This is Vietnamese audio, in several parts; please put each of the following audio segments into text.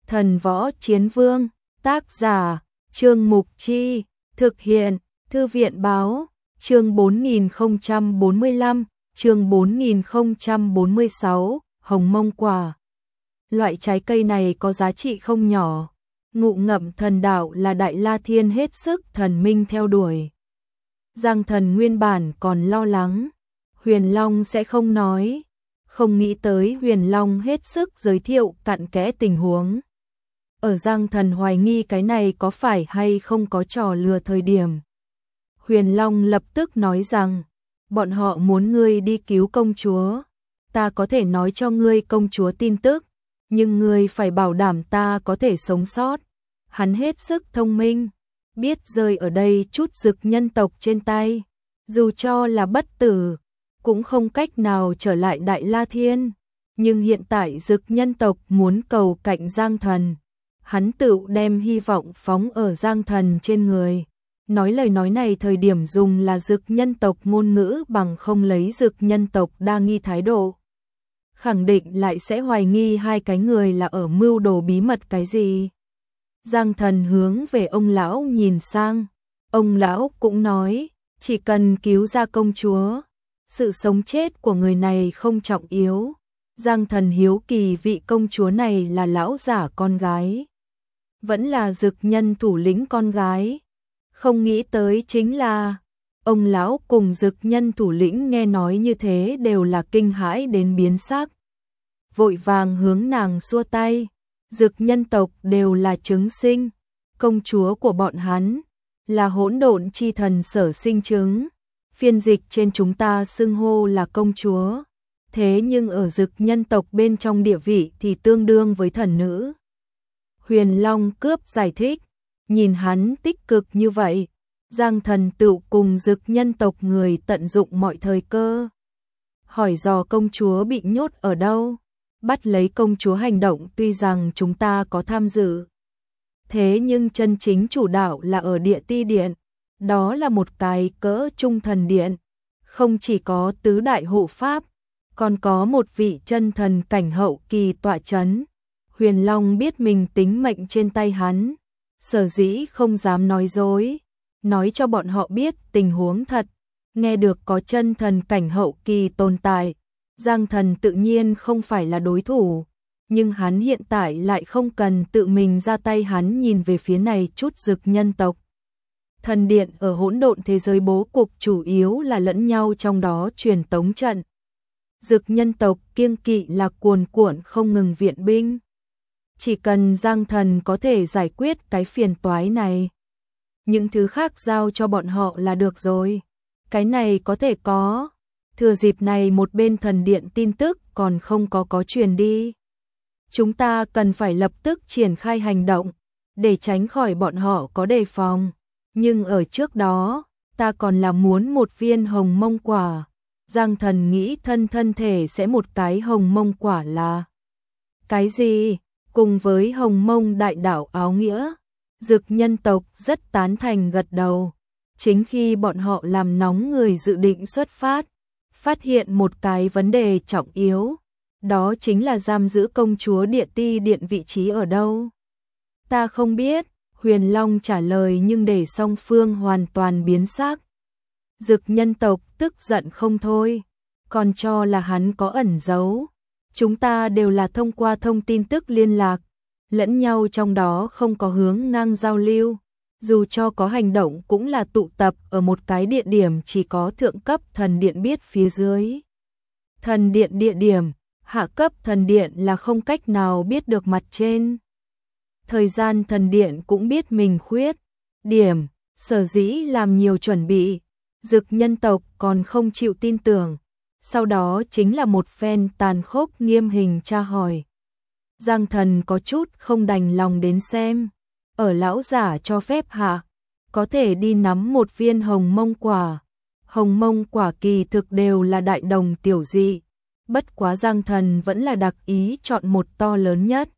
Thần Võ Chiến Vương, tác giả, Trương Mục Chi, thực hiện, Thư viện Báo, chương 4045, chương 4046, hồng mông quả. Loại trái cây này có giá trị không nhỏ. Ngụ Ngậm Thần Đạo là Đại La Thiên hết sức thần minh theo đuổi. Giang Thần nguyên bản còn lo lắng Huyền Long sẽ không nói, không nghĩ tới Huyền Long hết sức giới thiệu cặn kẽ tình huống. Ở Giang Thần hoài nghi cái này có phải hay không có trò lừa thời điểm. Huyền Long lập tức nói rằng, bọn họ muốn ngươi đi cứu công chúa. Ta có thể nói cho ngươi công chúa tin tức, nhưng ngươi phải bảo đảm ta có thể sống sót. Hắn hết sức thông minh, biết rơi ở đây chút dực nhân tộc trên tay, dù cho là bất tử, cũng không cách nào trở lại Đại La Thiên. Nhưng hiện tại dực nhân tộc muốn cầu cạnh Giang Thần, hắn tự đem hy vọng phóng ở Giang Thần trên người. Nói lời nói này thời điểm dùng là dực nhân tộc ngôn ngữ, bằng không lấy dực nhân tộc đa nghi thái độ, khẳng định lại sẽ hoài nghi hai cái người là ở mưu đồ bí mật cái gì. Giang Thần hướng về ông lão nhìn sang, ông lão cũng nói, chỉ cần cứu ra công chúa, sự sống chết của người này không trọng yếu. Giang Thần hiếu kỳ vị công chúa này là lão giả con gái, vẫn là dực nhân thủ lĩnh con gái. Không nghĩ tới chính là, ông lão cùng dực nhân thủ lĩnh nghe nói như thế đều là kinh hãi đến biến sắc, vội vàng hướng nàng xua tay. Dực nhân tộc đều là trứng sinh, công chúa của bọn hắn là hỗn độn chi thần sở sinh trứng, phiên dịch trên chúng ta xưng hô là công chúa, thế nhưng ở dực nhân tộc bên trong địa vị thì tương đương với thần nữ. Huyền Long cướp giải thích, nhìn hắn tích cực như vậy, Giang Thần tự cùng dực nhân tộc người tận dụng mọi thời cơ, hỏi dò công chúa bị nhốt ở đâu. Bắt lấy công chúa hành động tuy rằng chúng ta có tham dự, thế nhưng chân chính chủ đạo là ở Địa Ti Điện, đó là một cái cỡ trung thần điện, không chỉ có tứ đại hộ pháp, còn có một vị chân thần cảnh hậu kỳ tọa chấn. Huyền Long biết mình tính mệnh trên tay hắn, sở dĩ không dám nói dối, nói cho bọn họ biết tình huống thật. Nghe được có chân thần cảnh hậu kỳ tồn tại, Giang Thần tự nhiên không phải là đối thủ, nhưng hắn hiện tại lại không cần tự mình ra tay. Hắn nhìn về phía này chút dực nhân tộc. Thần điện ở hỗn độn thế giới bố cục chủ yếu là lẫn nhau trong đó truyền tống trận. Dực nhân tộc kiêng kỵ là cuồn cuộn không ngừng viện binh. Chỉ cần Giang Thần có thể giải quyết cái phiền toái này, những thứ khác giao cho bọn họ là được rồi. Cái này có thể có. Thừa dịp này một bên thần điện tin tức còn không có truyền đi, chúng ta cần phải lập tức triển khai hành động, để tránh khỏi bọn họ có đề phòng. Nhưng ở trước đó, ta còn là muốn một viên hồng mông quả. Giang Thần nghĩ thân thể sẽ một cái hồng mông quả là cái gì, cùng với hồng mông đại đạo áo nghĩa. Dực nhân tộc rất tán thành gật đầu. Chính khi bọn họ làm nóng người dự định xuất phát, phát hiện một cái vấn đề trọng yếu, đó chính là giam giữ công chúa Địa Ti Điện vị trí ở đâu. Ta không biết, Huyền Long trả lời, nhưng để song phương hoàn toàn biến sắc. Dực nhân tộc tức giận không thôi, còn cho là hắn có ẩn giấu. Chúng ta đều là thông qua thông tin tức liên lạc, lẫn nhau trong đó không có hướng ngang giao lưu. Dù cho có hành động cũng là tụ tập ở một cái địa điểm chỉ có thượng cấp thần điện biết. Phía dưới thần điện địa điểm, hạ cấp thần điện là không cách nào biết được mặt trên. Thời gian thần điện cũng biết mình khuyết điểm, sở dĩ làm nhiều chuẩn bị. Dực nhân tộc còn không chịu tin tưởng, sau đó chính là một phen tàn khốc nghiêm hình tra hỏi. Giang Thần có chút không đành lòng đến xem. Ở lão giả cho phép hạ, có thể đi nắm một viên hồng mông quả. Hồng mông quả kỳ thực đều là đại đồng tiểu dị, bất quá Giang Thần vẫn là đặc ý chọn một to lớn nhất.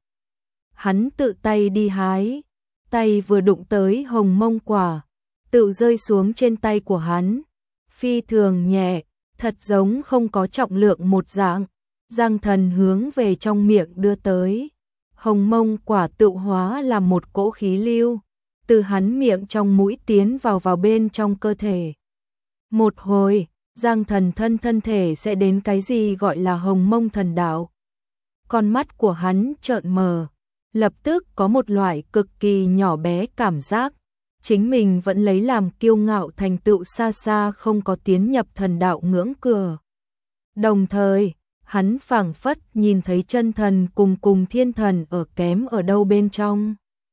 Hắn tự tay đi hái, tay vừa đụng tới hồng mông quả, tự rơi xuống trên tay của hắn, phi thường nhẹ, thật giống không có trọng lượng một dạng. Giang Thần hướng về trong miệng đưa tới. Hồng mông quả tự hóa là một cỗ khí lưu, từ hắn miệng trong mũi tiến vào bên trong cơ thể. Một hồi, Giang Thần thân thể sẽ đến cái gì gọi là hồng mông thần đạo. Con mắt của hắn trợn mờ, lập tức có một loại cực kỳ nhỏ bé cảm giác, chính mình vẫn lấy làm kiêu ngạo thành tựu xa xa không có tiến nhập thần đạo ngưỡng cửa. Đồng thời, hắn phảng phất nhìn thấy chân thần cùng thiên thần ở kém ở đâu bên trong.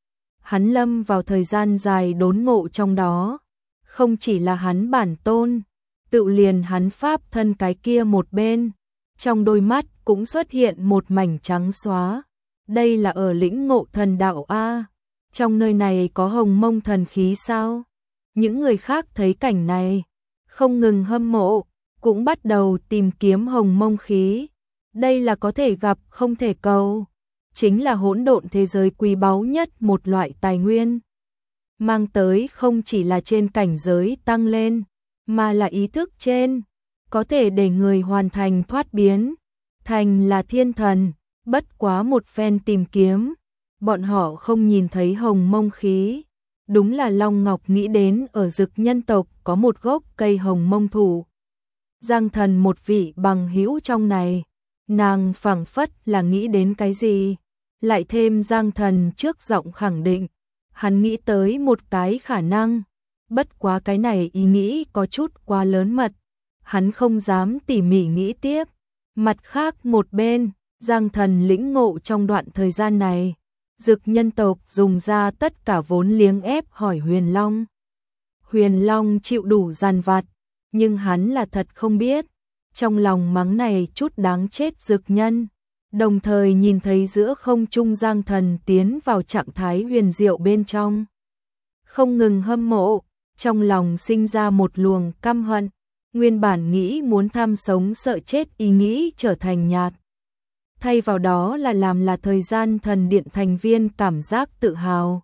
Hắn lâm vào thời gian dài đốn ngộ trong đó, không chỉ là hắn bản tôn, tự liền hắn pháp thân cái kia một bên, trong đôi mắt cũng xuất hiện một mảnh trắng xóa. Đây là ở lĩnh ngộ thần đạo A, trong nơi này có hồng mông thần khí sao? Những người khác thấy cảnh này, không ngừng hâm mộ, cũng bắt đầu tìm kiếm hồng mông khí. Đây là có thể gặp không thể cầu, chính là hỗn độn thế giới quý báu nhất một loại tài nguyên. Mang tới không chỉ là trên cảnh giới tăng lên, mà là ý thức trên, có thể để người hoàn thành thoát biến, thành là thiên thần. Bất quá một phen tìm kiếm, bọn họ không nhìn thấy hồng mông khí. Đúng là Long Ngọc nghĩ đến ở Dực nhân tộc có một gốc cây hồng mông thụ. Giang Thần một vị bằng hữu trong này, nàng phảng phất là nghĩ đến cái gì, lại thêm Giang Thần trước giọng khẳng định, hắn nghĩ tới một cái khả năng, bất quá cái này ý nghĩ có chút quá lớn mật, hắn không dám tỉ mỉ nghĩ tiếp. Mặt khác một bên, Giang Thần lĩnh ngộ trong đoạn thời gian này, Dực nhân tộc dùng ra tất cả vốn liếng ép hỏi Huyền Long. Huyền Long chịu đủ dằn vặt, nhưng hắn là thật không biết, trong lòng mắng này chút đáng chết Dực nhân, đồng thời nhìn thấy giữa không trung Giang Thần tiến vào trạng thái huyền diệu bên trong. Không ngừng hâm mộ, trong lòng sinh ra một luồng căm hận, nguyên bản nghĩ muốn tham sống sợ chết ý nghĩ trở thành nhạt. Thay vào đó là thời gian thần điện thành viên cảm giác tự hào.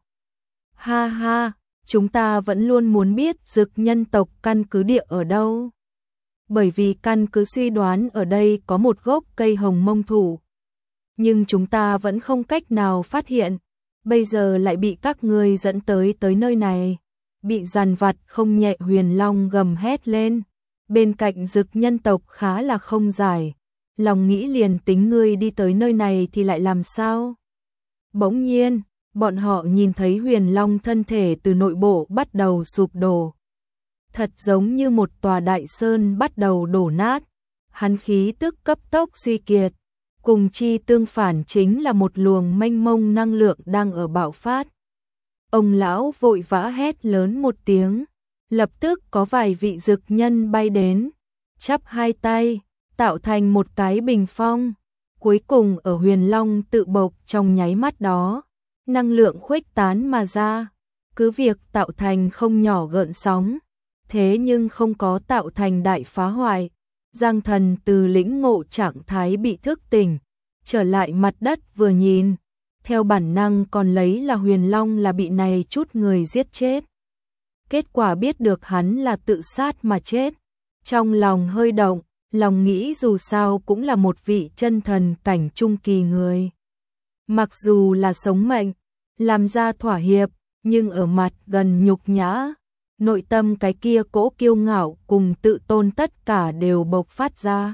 Ha ha, chúng ta vẫn luôn muốn biết Dực nhân tộc căn cứ địa ở đâu. Bởi vì căn cứ suy đoán ở đây có một gốc cây hồng mông thụ. Nhưng chúng ta vẫn không cách nào phát hiện, bây giờ lại bị các ngươi dẫn tới nơi này. Bị dằn vặt không nhẹ Huyền Long gầm hét lên. Bên cạnh Dực nhân tộc khá là không giải. Lòng nghĩ liền tính ngươi đi tới nơi này thì lại làm sao? Bỗng nhiên, bọn họ nhìn thấy Huyền Long thân thể từ nội bộ bắt đầu sụp đổ. Thật giống như một tòa đại sơn bắt đầu đổ nát. Hắn khí tức cấp tốc suy kiệt. Cùng chi tương phản chính là một luồng mênh mông năng lượng đang ở bạo phát. Ông lão vội vã hét lớn một tiếng. Lập tức có vài vị dực nhân bay đến. Chắp hai tay, tạo thành một cái bình phong. Cuối cùng ở Huyền Long tự bộc trong nháy mắt đó. Năng lượng khuếch tán mà ra. Cứ việc tạo thành không nhỏ gợn sóng. Thế nhưng không có tạo thành đại phá hoại. Giang Thần từ lĩnh ngộ trạng thái bị thức tỉnh, trở lại mặt đất vừa nhìn, theo bản năng còn lấy là Huyền Long là bị này chút người giết chết. Kết quả biết được hắn là tự sát mà chết, trong lòng hơi động, lòng nghĩ dù sao cũng là một vị chân thần cảnh trung kỳ người. Mặc dù là sống mệnh, làm ra thỏa hiệp, nhưng ở mặt gần nhục nhã. Nội tâm cái kia cỗ kiêu ngạo cùng tự tôn tất cả đều bộc phát ra.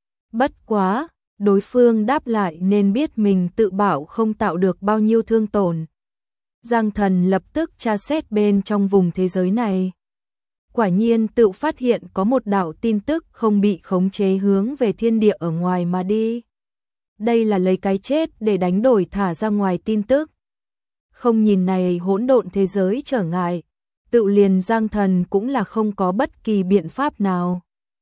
Bất quá, đối phương đáp lại nên biết mình tự bảo không tạo được bao nhiêu thương tổn. Giang Thần lập tức tra xét bên trong vùng thế giới này. Quả nhiên tự phát hiện có một đạo tin tức không bị khống chế hướng về thiên địa ở ngoài mà đi. Đây là lấy cái chết để đánh đổi thả ra ngoài tin tức. Không nhìn này hỗn độn thế giới trở ngại. Tự liền Giang Thần cũng là không có bất kỳ biện pháp nào.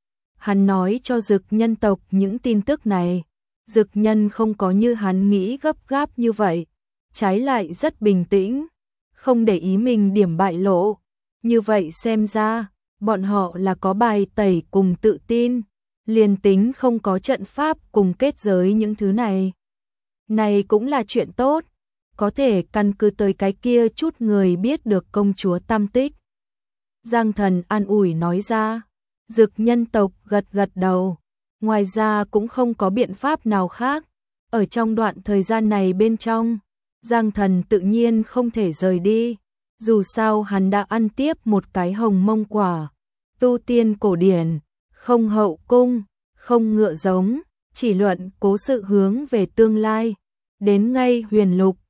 Hắn nói cho Dực nhân tộc những tin tức này. Dực nhân không có như hắn nghĩ gấp gáp như vậy. Trái lại rất bình tĩnh. Không để ý mình điểm bại lộ. Như vậy xem ra, bọn họ là có bài tẩy cùng tự tin. Liền tính không có trận pháp cùng kết giới những thứ này. Này cũng là chuyện tốt. Có thể căn cứ tới cái kia chút người biết được công chúa Tam Tích. Giang Thần an ủi nói ra. Dực nhân tộc gật gật đầu. Ngoài ra cũng không có biện pháp nào khác. Ở trong đoạn thời gian này bên trong, Giang Thần tự nhiên không thể rời đi, dù sao hắn đã ăn tiếp một cái hồng mông quả, tu tiên cổ điển, không hậu cung, không ngựa giống, chỉ luận cố sự hướng về tương lai, đến ngay huyền lục,